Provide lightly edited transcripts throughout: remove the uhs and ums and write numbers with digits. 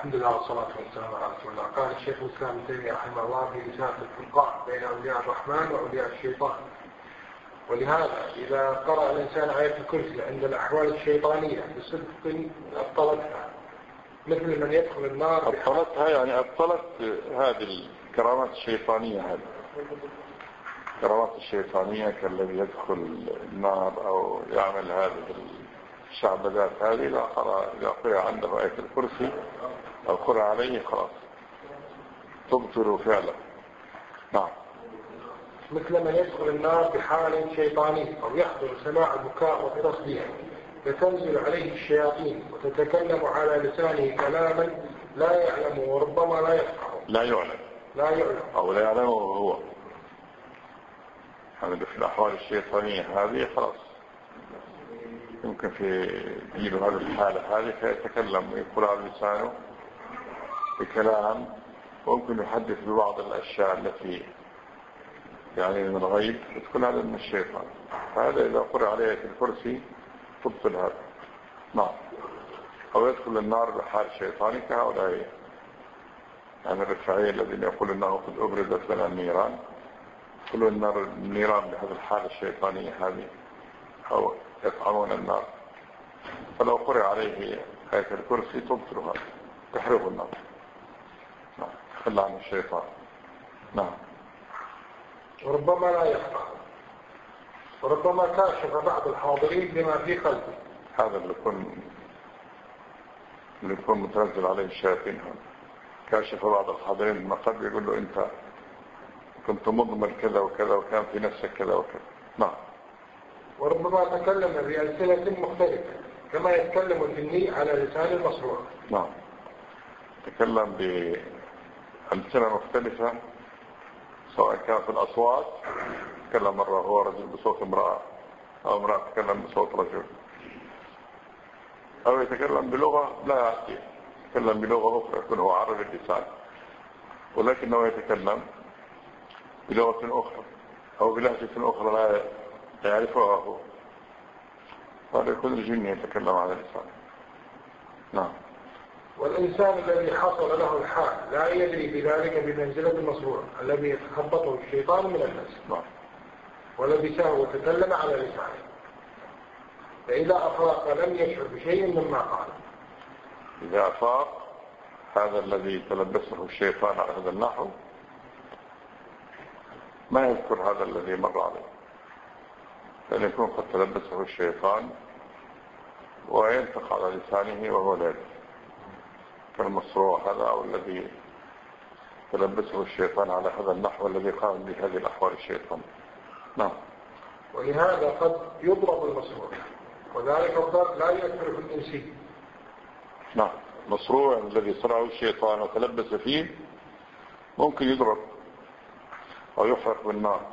الحمد لله والصلاة والسلام على رسول الله. قال الشيخ الإسلام ابن تيمية رحمه الله في رسالة الفرقان بين أولياء الرحمن وأولياء الشيطان. ولهذا إذا قرأ الإنسان آية الكرسي عند الأحوال الشيطانية بصدق أبطلتها، مثل من يدخل النار. أبطلتها يعني أبطلت هذه الكرامات الشيطانية. هذه الكرامات الشيطانية كالذي يدخل النار أو يعمل هذه الشعبذات هذه، إذا قرأ عنده آية الكرسي أو قرأ عليه خلاص تبطل فعلا. نعم. مثل من يدخل النار بحال شيطاني أو يحضر سماع البكاء والتصديق، فتنزل عليه الشياطين وتتكلم على لسانه كلاما لا يعلم وربما لا يفقه. لا يعلم أو لا يعلمه هو. يعني في الأحوال الشيطانية هذه خلاص يمكن في جيله هذه الحالة هذه فيتكلم ويقول على لسانه بكلام، وممكن يحدث ببعض الأشياء التي يعني من الغيب، تكون هذا من الشيطان. فهذا إذا قرأ عليه في الكرسي تبطل هذا. نعم. أو يدخل النار بحال شيطاني كهؤلاء يعني الرفاعية الذين يقول أنه قد أبردت لنا النيران، يدخلوا النيران بهذه الحالة الشيطانية هذه، أو يطعمون النار. فلو قرأ عليه آية الكرسي تبطل هذا، تحرق النار. نعم. تخلى عن الشيطان. نعم. وربما لا يفقه، وربما كاشف بعض الحاضرين بما في قلبه. هذا اللي يكون متنزل عليه الشياطين، كاشف بعض الحاضرين بما قلبه، يقول له أنت كنت مضمن كذا وكذا وكان في نفسك كذا وكذا. نعم. وربما تكلم بألسنة مختلفة كما يتكلم الجني على لسان المصروع. نعم. تكلم بألسنة مختلفة، سواء كانت الأصوات، تكلم مرة هو رجل بصوت امرأة، أو امرأة تكلم بصوت رجل، أو يتكلم بلغة لا يعطي، يتكلم بلغة أخرى يكون هو عربي اللسان، ولكنه يتكلم بلغة أخرى أو بلهجة أخرى لا يعرفها هو. هذا يكون الجن يتكلم على اللسان. نعم. والإنسان الذي حصل له الحال لا يدري بذلك بمنزلة المصروع الذي يتخبطه الشيطان من الناس. نعم. ولبسه وتكلم على لسانه، فإذا أفاق لم يشعر بشيء مما قال. إذا أفاق هذا الذي تلبسه الشيطان على هذا النحو ما يذكر هذا الذي مر عليه، لأن يكون قد تلبسه الشيطان وينفق على لسانه وهو لا يدري، كالمصروع هذا أو الذي تلبسه الشيطان على هذا النحو الذي قام بهذه الأحوال الشيطان. نعم. ولهذا قد يضرب المصروع، وذلك الضرب لا يؤثر في الإنسي. نعم. مصروع الذي صنعه الشيطان وتلبس فيه ممكن يضرب أو يحرق بالنار،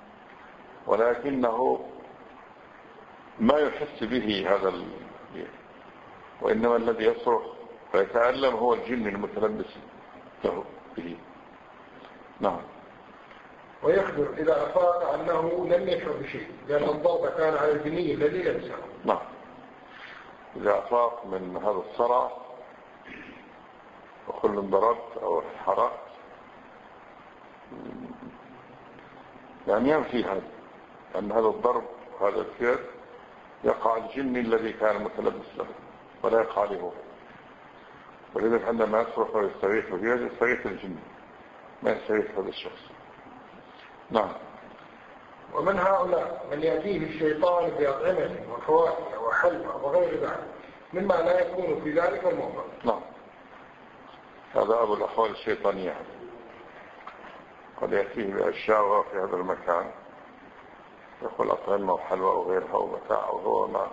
ولكنه ما يحس به هذا وإنما الذي يصرخ ويتألم هو الجن المتلبس له به. نعم. ويخبر إذا أفاق أنه لم يشعر بشيء، لأن الضرب كان على الجني الذي لبسه. نعم. إذا أفاق من هذا الصرع وكل ضربت أو حرقت يعني ينفي هذا، أن هذا الضرب وهذا الفعل يقع الجن الذي كان متلبس له ولا يقع له. ولذلك عندما يصرخ ويستغيث به يستغيث الجن ما يستغيث هذا الشخص. نعم. ومن هؤلاء من يأتيه الشيطان بأطعمة وفواكه وحلوى وغير ذلك مما لا يكون في ذلك الموضع. نعم. هذا أبو الأحوال الشيطانية، قد يأتيه بأشياء وهو في هذا المكان يقول أطعمة وحلوى وغيرها ومتاع، وهو ما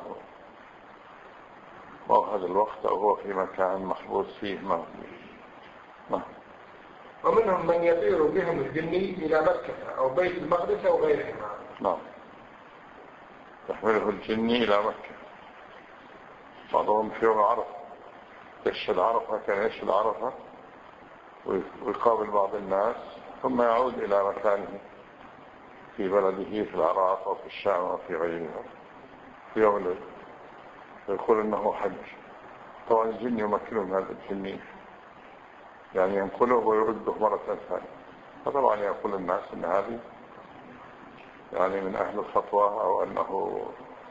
هو هذا الوقت أو هو في مكان محبوس فيه ما. نعم. ومنهم من يطير بهم الجني إلى مكة أو بيت المقدس أو غيرهما. نعم. يحمله الجني إلى مكة. بعضهم في يوم عرفة يشهد عرفة، كان يشهد عرفة ويقابل بعض الناس ثم يعود إلى مكانه في بلده في العراق أو في الشام أو في غيرها في يوم الليل، ويقول إنه حج. طبعا الجن يمكنهم هذا الجني يعني ينقله ويرده مرة ثانية. فطبعا يقول الناس أن هذه يعني من أهل الخطوة، أو أنه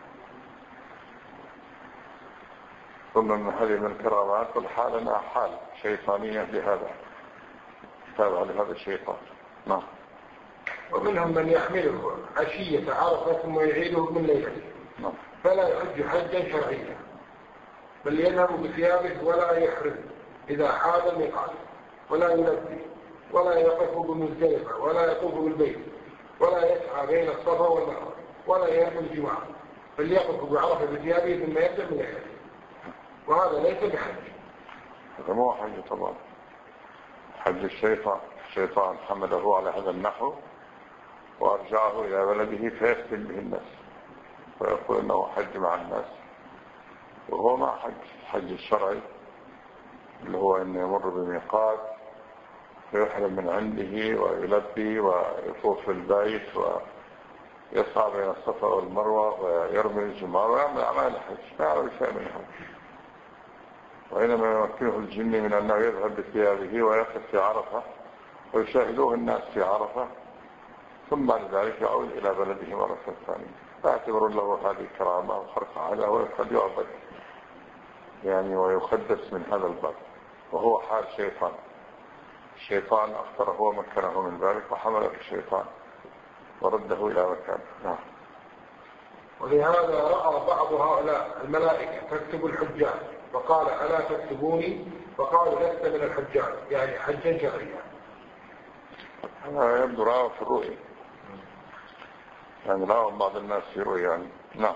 ضمن هذه من الكرامات، والحال أنها حال شيطانية لهذا، تابع لهذا الشيطان. نعم. ومنهم من يحمله عشية عرفة ثم يعيده من ليلته، فلا يحج حجا شرعيا، بل يذهب بثيابه ولا يحرم إذا حاد الميقات، ولا يلبي، ولا يقف بمزدلفة، ولا يطوف بالبيت، ولا يسعى بين الصفا والمروة، ولا يأكل الجمعة، بل يقف بعرفة بثيابه ثم يرجع من ليلته، وهذا ليس بحج. هذا مو حج طبعا، حج الشيطان حمله على هذا النحو وأرجعه إلى بلده فيفتن به الناس ويقول أنه حج مع الناس، وهو ما حج الشرعي اللي هو أن يمر بميقات ويحرم من عنده ويلبي ويطوف في البيت ويسعى بين الصفا والمروة ويرمي الجمار ويعمل أعمال الحج، ما يعمل شيء من الحج. وإنما يمكنه الجن من أنه يذهب بثيابه ويقف في عرفة ويشاهدوه الناس في عرفة، ثم بعد ذلك يعود إلى بلده مرة ثانية. فاعتبر له هذه كرامة وخرق عادة، وقد يعبد يعني ويقدس من هذا الباب، وهو حال شيطان. الشيطان أخطره ومكنه من ذلك وحمله الشيطان ورده إلى مكانه. نعم. ولهذا رأى بعض هؤلاء الملائكة تكتب الحجاج، فقال ألا تكتبوني؟ فقالوا لست من الحجاج، يعني حجا شرعيا. هذا يبدو رأى في الرؤية، يعني رأى بعض الناس في رؤية يعني. نعم.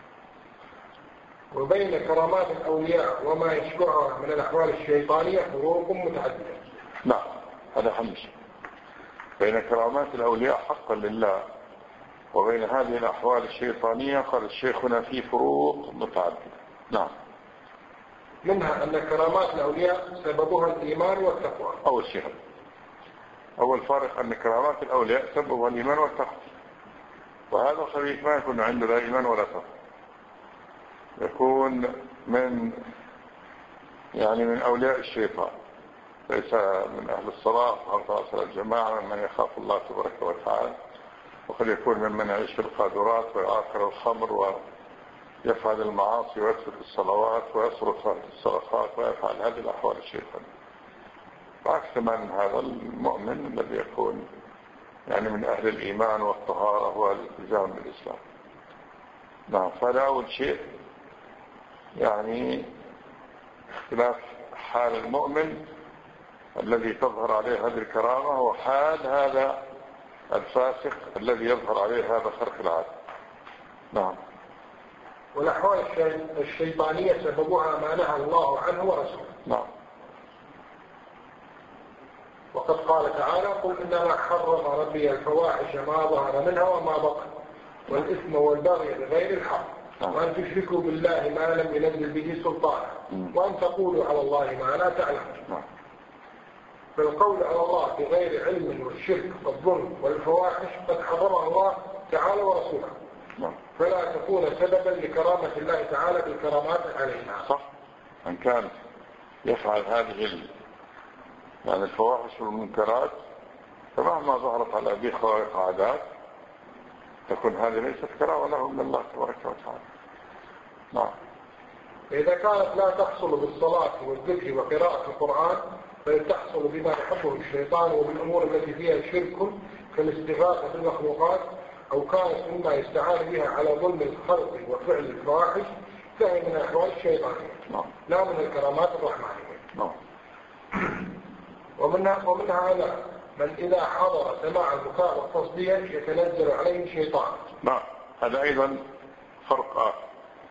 وبين كرامات الأولياء وما يشبهها من الأحوال الشيطانية فروق متعددة. نعم، هذا حمش بين كرامات الأولياء حقا لله وبين هذه الأحوال الشيطانية. قال الشيخنا في فروق متعددة. نعم. منها أن كرامات الأولياء سببها الإيمان والتقوى. أول فارق أن كرامات الأولياء سببها الإيمان والتقوى، وهذا الخبيث ما يكون عنده لا إيمان ولا تقوى، يكون من أولياء الشيطان، ليس من أهل الصلاة وأهل الجماعة، من يخاف الله تبارك وتعالى، وقد يكون ممن يعيش في القاذورات ويعاقر الخمر ويفعل المعاصي ويترك الصلوات ويصرف الصدقات ويفعل هذه الأحوال الشيطانية، عكس من هذا المؤمن الذي يكون من أهل الإيمان والطهارة والالتزام بالإسلام. نعم. فهذا أول شيء اختلاف حال المؤمن الذي تظهر عليه هذه الكرامة هو حال هذا الفاسق الذي يظهر عليه هذا خرق العادة. نعم. والأحوال الشيطانية سببها ما نهى الله عنه ورسوله. نعم. وقد قال تعالى قل إنما حرم ربي الفواحش ما ظهر منها وما بطن والإثم والبغي بغير الحق وأن تشركوا بالله ما لم ينزل به سلطانا وأن تقولوا على الله ما لا تعلمون. فالقول على الله بغير علم والشرك والظلم والفواحش قد حرمها الله تعالى ورسوله، فلا تكون سببا لكرامة الله تعالى بالكرامات عليها. صح. من كان يفعل هذه الفواحش والمنكرات فمهما ظهرت على أبيه خوارق عادات تكون هذه ليست كرامة له من الله تبارك وتعالى. نعم. إذا كانت لا تحصل بالصلاة والذكر وقراءة القرآن فلتحصل بما يحبه الشيطان وبالأمور التي فيها شرك كالاستغاثة بالمخلوقات، أو كانت مما يستعان بها على ظلم الخلق وفعل الفواحش، فهي من الأحوال الشيطانية لا من الكرامات الرحمانية. ومنها على من إذا حضر سماع البكاء والتصدية يتنزل عليه الشيطان. نعم. هذا أيضا فرق آخر.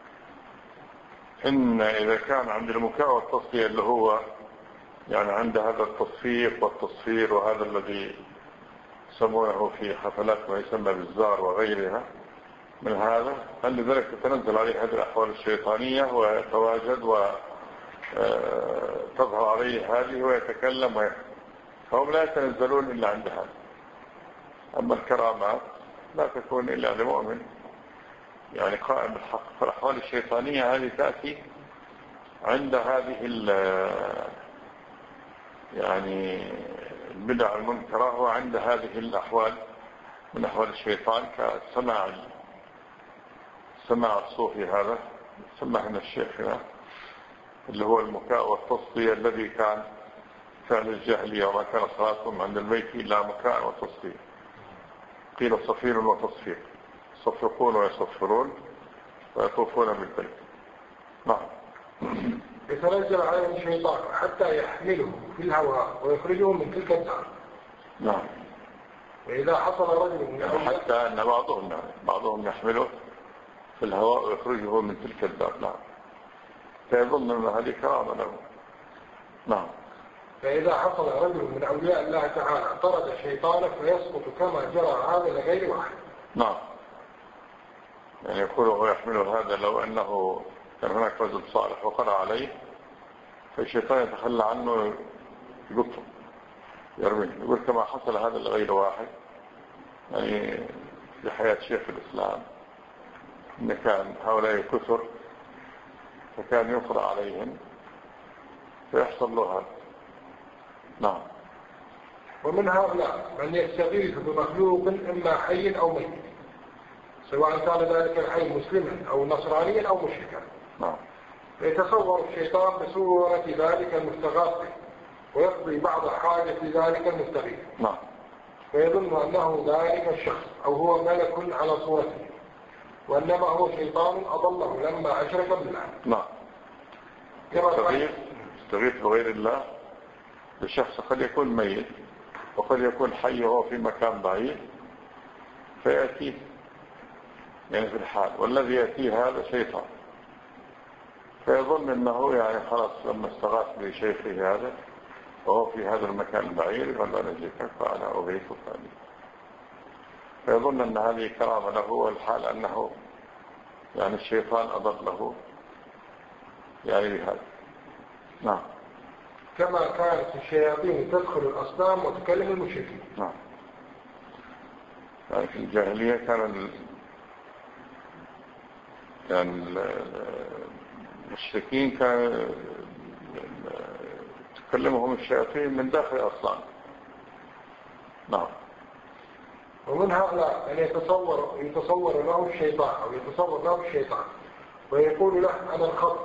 إن إذا كان عند البكاء والتصدية اللي هو عند هذا التصفيق والتصفير وهذا الذي يسمونه في حفلات ما يسمى بالزار وغيرها من هذا، أن ذلك تتنزل عليه هذه الأحوال الشيطانية ويتواجد وتظهر عليه هذه ويتكلم فهم لا يتنزلون إلا عند هذا. أما الكرامات لا تكون إلا لمؤمن قائم بالحق. فالأحوال الشيطانية هذه تأتي عند هذه يعني البدع المنكرة هو عند هذه الأحوال من أحوال الشيطان كسماع الصوفي هذا سمعنا الشيخ هنا اللي هو المكاء والتصفية الذي كان فعل الجاهلية وما كان صلاتهم عند الميت إلا مكاء وتصفية. قيل صفير وتصفير يصفقون ويصفرون ويطوفون بالبيت. نعم. يتنزل عليه الشيطان حتى يحمله في الهواء ويخرجه من تلك الدار. نعم. وإذا حصل رجل يعني حتى أن بعضهم يحمله في الهواء ويخرجه من تلك الدار. نعم. فيظن أن هذه كرامة له. نعم. فإذا حصل رجل من أولياء الله تعالى طرد الشيطان فيسقط كما جرى هذا لغير واحد. نعم. يعني يقول هو يحمله هذا لو أنه كان هناك رجل صالح وقرأ عليه فالشيطان يتخلى عنه يقطه يرميه. يقول كما حصل هذا لغير واحد. يعني في حياة شيخ الإسلام إن كان هؤلاء كثر فكان يقرأ عليهم فيحصل له هذا. نعم. ومن هؤلاء من يستغيث بمخلوق إما حي أو ميت سواء كان ذلك الحي مسلما أو نصرانيا أو مشركا. نعم. فيتصور الشيطان بصورة ذلك المستغاث ويقضي بعض حاجة ذلك المستغيث. نعم. فيظن أنه ذلك الشخص أو هو ملك على صورته وإنما هو شيطان أضله لما أشرك بالله. نعم. يستغيث بغير الله بشخص قد يكون ميت وقد يكون حي وهو في مكان بعيد فيأتيه يعني في الحال والذي يأتيه هذا شيطان فيظن أنه يعني خلاص لما استغاث بشيخه هذا وهو في هذا المكان البعيد قال أنا جيتك فأنا أغيثك فيظن أن هذه كرامة له والحال أنه يعني الشيطان أضله يعني بهذا. نعم. كما كانت الشياطين تدخل الأصنام وتكلم المشركين. نعم. يعني في الجاهلية كان المشركين كان تكلمهم الشياطين من داخل الأصنام. نعم. ومن هؤلاء أن يتصور له الشيطان أو يتصور له الشيطان ويقول له أنا الخضر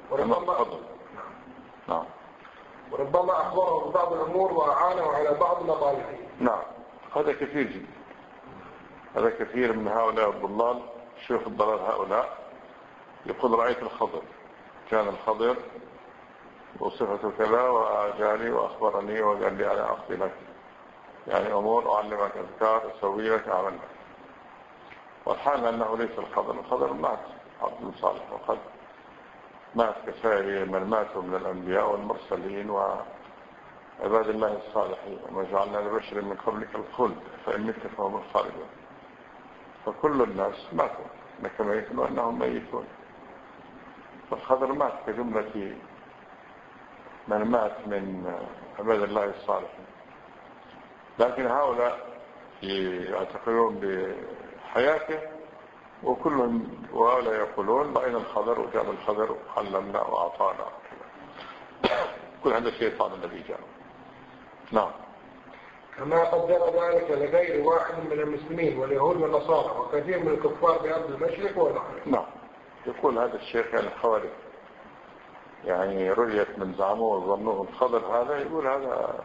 نعم. وربما أخبره ببعض الأمور وأعانه على بعض مطالبه. نعم. هذا كثير جدا. هذا كثير من هؤلاء الضلال شيخ الضلال هؤلاء يقول رأيت الخضر كان الخضر وصفته كذا وأجاني وأخبرني وقال لي أنا أقضي لك يعني أمور أعلمك أذكار أسوي لك أعمل لك والحال أنه ليس الخضر مات عبد صالح وقد مات كسائر من ماتوا من الأنبياء والمرسلين وعباد الله الصالحين وما جعلنا لبشر من قبلك الخلد فإن مت فهم الخالدون فكل الناس ماتوا إنك ميت وأنهم ميتون فالخضر مات كجملة من مات من عباد الله الصالحين لكن هؤلاء يعتقدون بحياته وكلهم وهؤلاء يقولون رأينا الخضر وجاب الخضر وعلمنا وأعطانا كل هذا الشيطان الذي جاء. نعم. كما قدر ذلك لغير واحد من المسلمين واليهود والنصارى وكثير من الكفار بأرض المشرق والمغرب. نعم. يقول هذا الشيخ الخوارج يعني رؤية من زعموه وظنوه الخضر هذا يقول هذا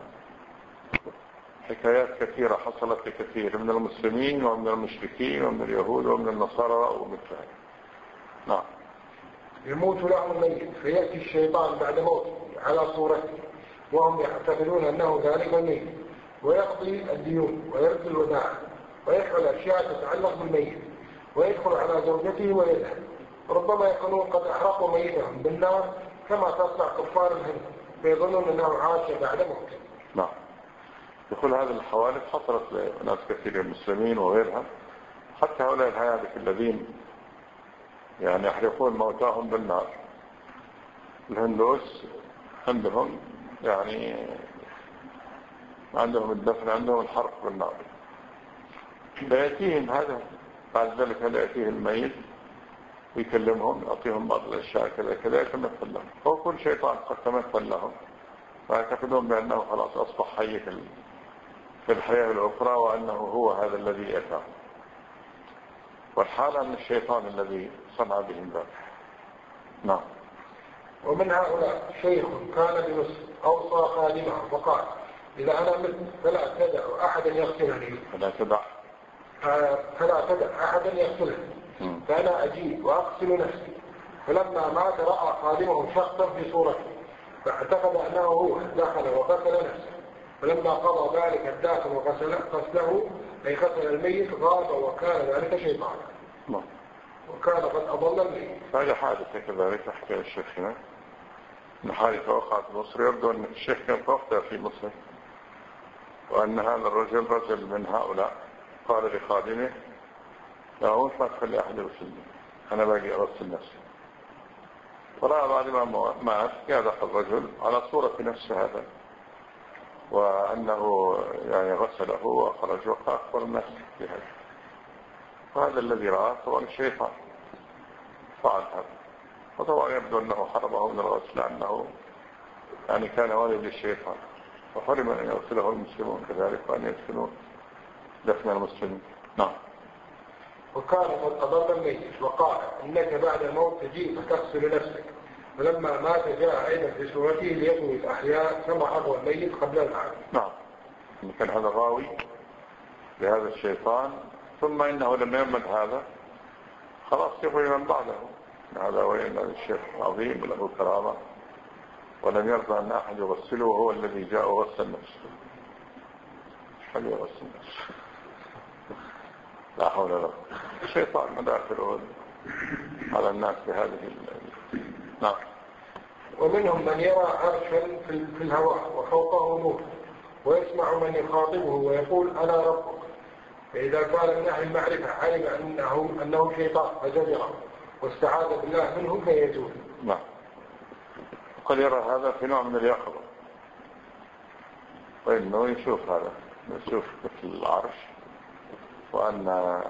حكايات كثيرة حصلت لكثير من المسلمين ومن المشركين ومن اليهود ومن النصارى ومثلها. نعم. يموت له الميت فيأتي الشيطان بعد موته على صورته وهم يعتقدون أنه ذلك الميت ويقضي الديون ويرد الوداع ويفعل أشياء تتعلق بالميت ويدخل على زوجته ويذهب ربما يكونون قد أحرقوا ميتهم بالنار كما تصنع كفار الهند فيظنون أنه عاش بعد موته. نعم. يقول هذه الحوادث حصلت لناس كثير المسلمين وغيرها حتى هؤلاء الهيابك الذين يعني يحرقون موتاهم بالنار الهندوس عندهم يعني عندهم الدفن عندهم الحرق بالنار فيأتيهم هذا بعد ذلك هذا يأتيه الميت ويكلمهم يعطيهم بعض الأشياء كذا كذا يتمثل لهم هو كل شيطان قد تمثل لهم فيعتقدون بأنه خلاص أصبح حي في الحياة الأخرى، وأنه هو هذا الذي أتاه. والحال أن الشيطان الذي صنع بهم ذلك. نعم. ومن هؤلاء شيخ كان بمصر أوصى خادمه فقال: إذا أنا مت فلا تدع أحدا يغسلني، فلا تدع أحدا يغسلني، فأنا أجيب وأغسل نفسي. فلما مات رأى خادمه شخصا في صورته، فاعتقد أنه هو، دخل وغسل نفسه. فلما قضى ذلك الداخل غسله أي غسل الميت غاب، وكان ذلك شيطانا، وكان قد أضل الميت. هذا حادثة كذلك حكى الشيخ هنا، أن حادثة وقعت في مصر. يبدو أن الشيخ كان وقتها في مصر، وأن هذا الرجل رجل من هؤلاء قال لخادمه: لا أقول ما تخلي أحد يغسلني، أنا باقي أغسل نفسي. فرأى بعد ما مات هذا الرجل على صورة نفسه هذا، وأنه يعني غسله وخرج وأخبر الناس بهذا. وهذا الذي رأى طبعا الشيطان فعل هذا، وطبعا يبدو أنه حرمه من الغسل، لأنه يعني كان والد للشيطان، وحرم أن يغسله المسلمون كذلك، وأن يدفنوا دفن المسلمين. نعم. وكان قد أضل الميت، وقال: إنك بعد الموت تجيء فتغسل نفسك. فلما مات جاء أيضا في سورته ليقوي الأحياء كما أضل الميت قبل العام. نعم. كان هذا غاوي لهذا الشيطان، ثم إنه لم يمت هذا خلاص يقوي من بعده. هذا وإن الشيخ عظيم له كرامة، ولم يرضى أن أحد يغسله، وهو الذي جاء وغسل نفسه. هل يغسل نفسه؟ لا حول ولا قوة. الشيطان مداخله على الناس بهذه نعم. ومنهم من يرى عرشا في الهواء وفوقه نور، ويسمع من يخاطبه ويقول: أنا ربك. فإذا كان من أهل المعرفة علم أنه شيطان فزجره واستعاذ بالله منه فيزول. نعم. قد يرى هذا في نوع من اليقظة، وإنه يشوف هذا، يشوف مثل العرش، وأن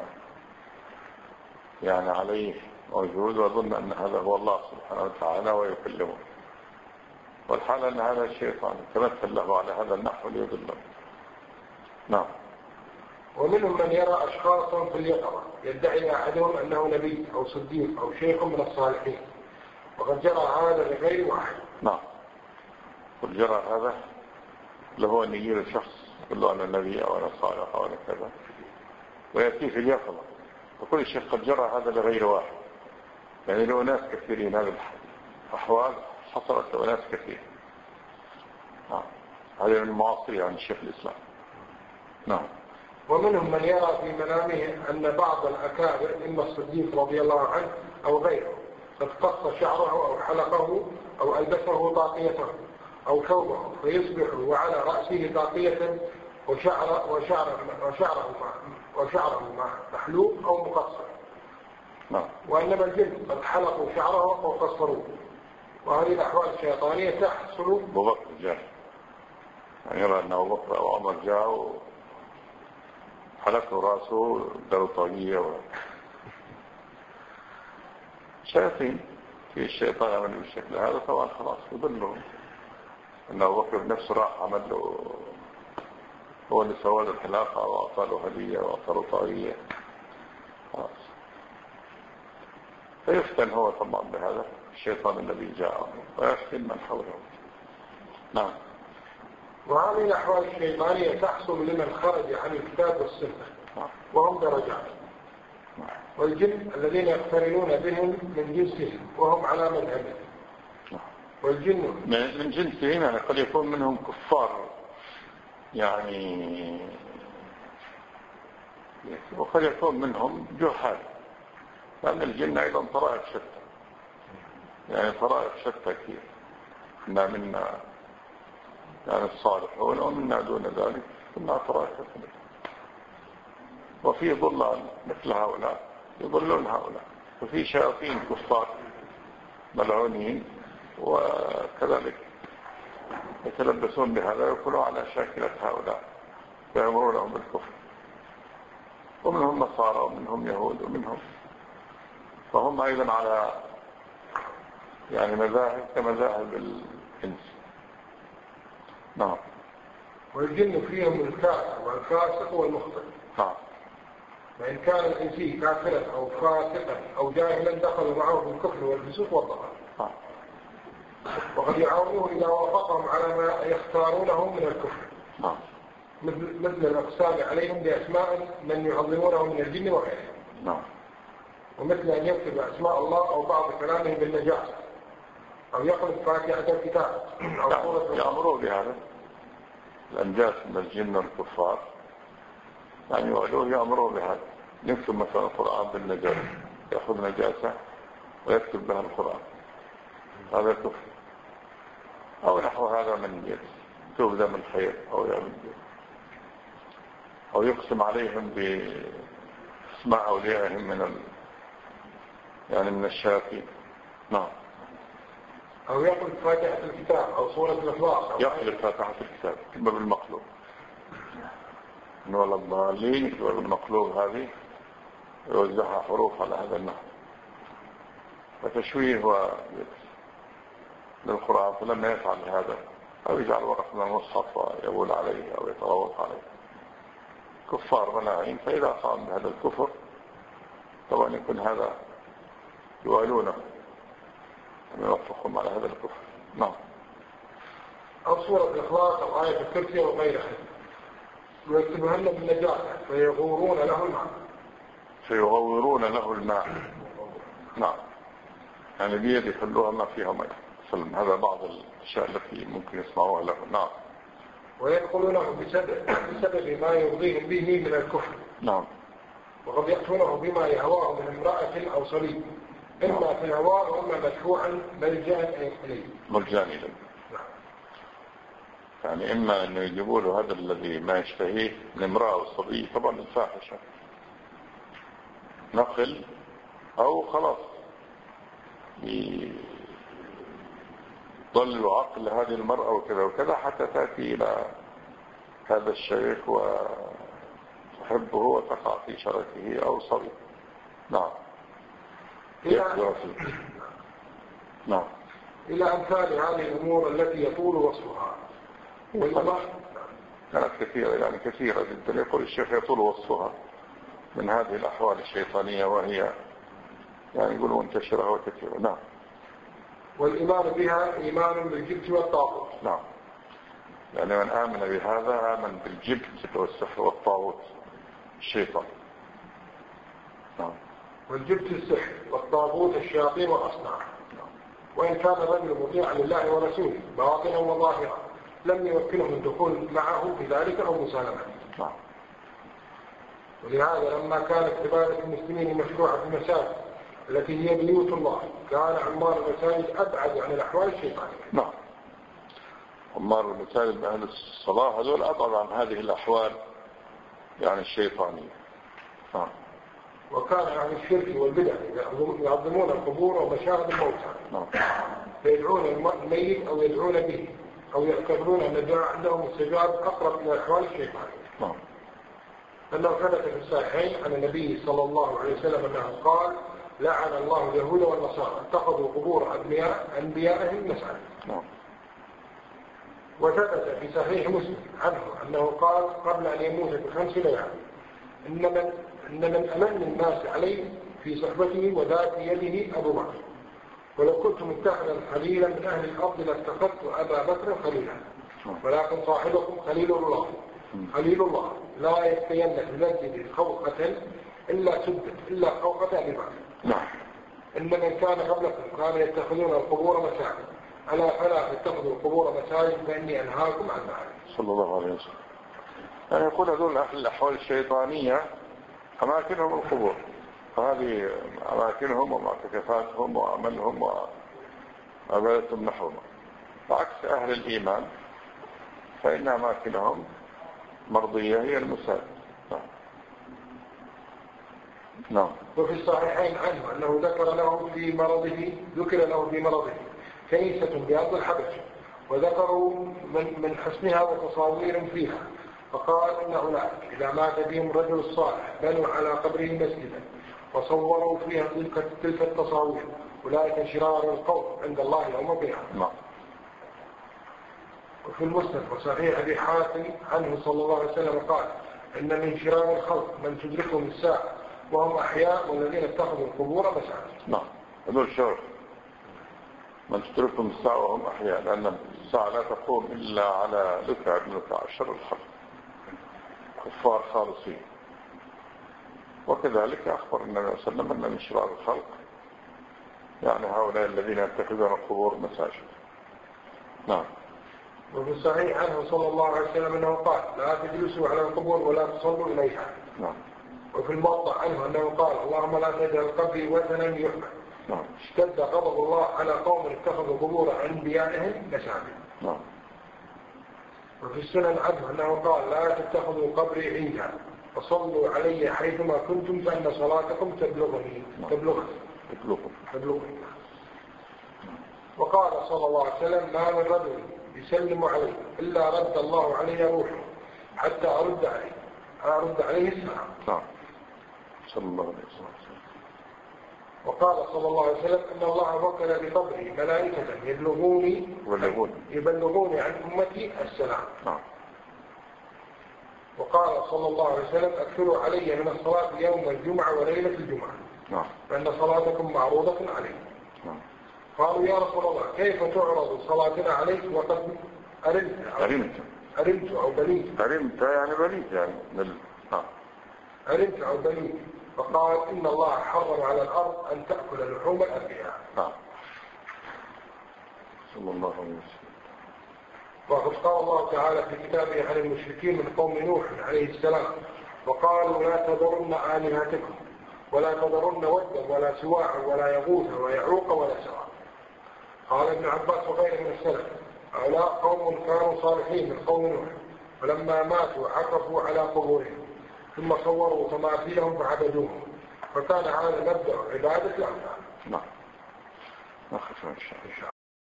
يعني عليه موجود، وأظن أن هذا هو الله سبحانه وتعالى ويكلمه، والحال أن هذا الشيطان تمثل له على هذا النحو ليضله. نعم. ومنهم من يرى أشخاصا في اليقظة يدعي أحدهم أنه نبي أو صديق أو شيخ من الصالحين، وقد جرى هذا لغير واحد. نعم. قد جرى هذا له أن يجير الشخص يقول له أنا نبي أو أنا صالح أو أنا كذا، ويأتي في اليقظة. وكل شيء قد جرى هذا لغير واحد، يعني له ناس كثيرين. هذا الأحوال حصلت له ناس كثير. نعم. هذا من المعاصرين عن الشيخ الإسلام. نعم. ومنهم من يرى في منامه أن بعض الأكابر إما الصديق رضي الله عنه أو غيره قد قص شعره أو حلقه أو ألبسه طاقيته أو ثوبه، فيصبح وعلى رأسه طاقية وشعره محلوق أو مقصر. وإنما الجن قد حلقوا شعره أو قصروه. وهذه الأحوال الشيطانية تحصل. أبو بكر جاء، يعني يرى أن أبو بكر أو عمر جاء حلقوا رأسه داروا طاقية شياطين. في الشيطان عمل بالشكل هذا طبعا خلاص يضله. أن أبو بكر بنفسه راح عمل له، هو اللي سوى له الحلاقة وأعطى له هدية وأعطى له طاقية خلاص. فيفتن هو طبعا بهذا الشيطان الذي جاء ويفتن من حوله. نعم. وهذه الأحوال الشيطانية تحصل لمن خرج عن الكتاب والسنة، وهم درجات. والجن الذين يقترنون بهم من جنسهم وهم على مذهبهم. والجن من جنسهم يعني قد يكون منهم كفار يعني، وقد يكون منهم جهال، لأن الجن أيضا طرائق شتى، يعني طرائق شتى كثير. منا يعني الصالحون ومنا دون ذلك، كنا طرائق شتى. وفي ضلال مثل هؤلاء يضلون هؤلاء، وفي شياطين كفار ملعونين وكذلك يتلبسون بهذا ويكونوا على شاكلة هؤلاء ويأمرونهم بالكفر. ومنهم نصارى ومنهم يهود ومنهم، فهم أيضا على يعني مذاهب كمذاهب الإنس. نعم. والجن فيهم الكافر والفاسق والمخطئ. نعم. فإن كان الإنسي كافرا أو فاسقا أو جاهلا دخلوا معه في الكفر والفسوق والضلال. نعم. وقد يعاونوه إذا وافقهم على ما يختارونه من الكفر. نعم. مثل الأقسام عليهم بأسماء من يعظمونه من الجن وغيره. نعم. ومثل أن يكتب أسماء الله أو بعض كلامه بالنجاسة أو يقلب فاتحة الكتاب أو سورة. يأمروا بهذا الأنجاس من الجن والكفار، يعني يأمروا بهذا، يكتب مثلا القرآن بالنجاسة، يأخذ نجاسة ويكتب بها القرآن، هذا كفر. أو نحو هذا من تبدأ من الخير أو يقسم عليهم باسماء أوليائهم من الشياطين. نعم. أو يقلب فاتحة الكتاب أو سورة الإخلاص. يقلب فاتحة الكتاب كما بالمقلوب، إن ولا الضالين ولا المقلوب هذه يوزعها حروف على هذا النحو، وتشويه للقرآن. فلما يفعل هذا أو يجعل ورق من المصحف ويقول عليه أو يتروق عليه كفار مناعين، فإذا قام بهذا الكفر طبعا يكون هذا يوالونه ويوفقهم على هذا الكفر. نعم. أو سورة الإخلاص أو آية الكرسي وغيرها ويكتبهن بالنجاسة فيغورون له الماء. نعم. يعني بيد يخلوها ما فيها ماء. هذا بعض الأشياء التي ممكن يسمعوها له. نعم. ويدخلونه بسبب ما يرضيهم به من الكفر. نعم. وقد يأتونه بما يهواه من امرأة أو صليب، إما في الهواء وإما مدفوعا ملجأ إليه. نعم. يعني إما أنه يجيبوا له هذا الذي ما يشتهيه من امرأة أو صبي، طبعا الفاحشة نقل، أو خلاص يضل عقل هذه المرأة وكذا وكذا حتى تأتي إلى هذا الشيخ وتحبه وتقع في شركه أو صبي. نعم. نعم. إلى أمثال هذه الأمور التي يطول وصفها. كانت كثيرة جدا. يقول الشيخ يطول وصفها من هذه الأحوال الشيطانية، وهي يقول منتشرة وكثيرة. نعم. والإيمان بها إيمان بالجبت والطاغوت. نعم. يعني من آمن بهذا آمن بالجبت والسحر والطاغوت الشيطان. نعم. والجبت السحر والطاغوت الشياطين والأصنام. وإن كان الرجل مطيعا لله ورسوله باطنا وظاهرا لم يمكنه الدخول معه في ذلك أو مسالمته. نعم. ولهذا لما كانت عبادة المسلمين مشروعة في المساجد التي هي بيوت الله كان عمار المساجد أبعد عن الأحوال الشيطانية. نعم. عمار المساجد بأهل الصلاة هذول أبعد عن هذه الأحوال الشيطانية. نعم. وكان أهل الشرك والبدع يعظمون القبور ومشاهد الموتى. نعم. فيدعون الميت أو يدعون به أو يعتبرون أن الدعاء عندهم استجاب أقرب إلى الأحوال الشيطانية. نعم. أنه ثبت في الصحيحين عن النبي صلى الله عليه وسلم أنه قال: لعن الله اليهود والنصارى اتخذوا قبور أنبيائهم مساجد. نعم. وثبت في صحيح مسلم عنه أنه قال قبل أن يموت ب5 ليال: إن من أمن الناس عليه في صحبته وذات يده أبو بكر، ولو كنت متخذا خليلا من أهل الأرض لاتخذت أبا بكر خليلا، ولكن صاحبكم خليل الله لا يتين في المسجد خوخة إلا سدت إلا خوخة أبي بكر. نعم. إن من كان قبلكم كانوا يتخذون القبور مساجد، ألا فلا تتخذوا القبور مساجد فإني أنهاكم عن ذلك. صلى الله عليه وسلم. يعني يقول هذول أهل الأحوال الشيطانية أماكنهم القبور، فهذه أماكنهم ومعتكفاتهم وعملهم وعبادتهم نحوهم. وعكس أهل الإيمان فإن أماكنهم مرضية هي المساجد. نعم. وفي الصحيحين عنه أنه ذكر له في مرضه كنيسة بأرض الحبش، وذكروا من حسنها وتصاوير فيها، فقال إن أولئك إذا مات بهم الرجل الصالح بنوا على قبره مسجدا وصوروا فيها تلك التصاوير، أولئك شرار القوم عند الله يوم القيامة. وفي المسند وصحيح أبي حاتم عنه صلى الله عليه وسلم قال إن من شرار الخلق من تدركهم الساعة وهم أحياء والذين اتخذوا القبور مساجد. نعم هذول شر من تدركهم الساعة وهم أحياء، لأن الساعة لا تقوم إلا على لكع بن لكع شر الخلق كفار خالصين. وكذلك أخبر النبي صلى الله عليه وسلم أن من شرار الخلق يعني هؤلاء الذين يتخذون القبور مساجد. نعم. وفي الصحيح عنه صلى الله عليه وسلم أنه قال لا تجلسوا على القبور ولا تصلوا إليها. نعم. وفي الموطأ عنه أنه قال اللهم لا تجعل قبري وثنا يعبد. نعم. اشتد غضب الله على قوم اتخذوا قبور أنبيائهم مساجد. نعم. وفي السنن عنه أنه قال لا تتخذوا قبري عيدا وصلوا علي حيثما كنتم فإن صلاتكم تبلغني. نعم. تبلغني. وقال صلى الله عليه وسلم ما من رجل يسلم عليه إلا رد الله عليه روحه حتى أرد عليه السلام. نعم. صلى الله عليه وسلم. وقال صلى الله عليه وسلم إن الله وكل بقبري ملائكة يبلغوني عن أمتي السلام. نعم. وقال صلى الله عليه وسلم أكثروا علي من الصلاة يوم الجمعة وليلة الجمعة. نعم. فإن صلاتكم معروضة علي. نعم. قالوا يا رسول الله كيف تعرض صلاتنا عليك وقد أرمت أو بليت. أرمت يعني بليت يعني أرمت أو بليت. فقال إن الله حرم على الأرض أن تأكل لحوم الأنبياء. صلى الله عليه وسلم. وقد قال الله تعالى في كتابه عن المشركين من قوم نوح عليه السلام وقالوا لا تذرن آلهتكم ولا تذرن ودا ولا سواعا ولا يغوث ويعوق ولا سواع. قال ابن عباس وغيره من السلف هؤلاء قوم كانوا صالحين من قوم نوح ولما ماتوا عكفوا على قبورهم ثم صوروا تماثيلهم فعبدوهم فكان هذا مبدأ عبادة الأوثان. نعم. نخف إن شاء الله.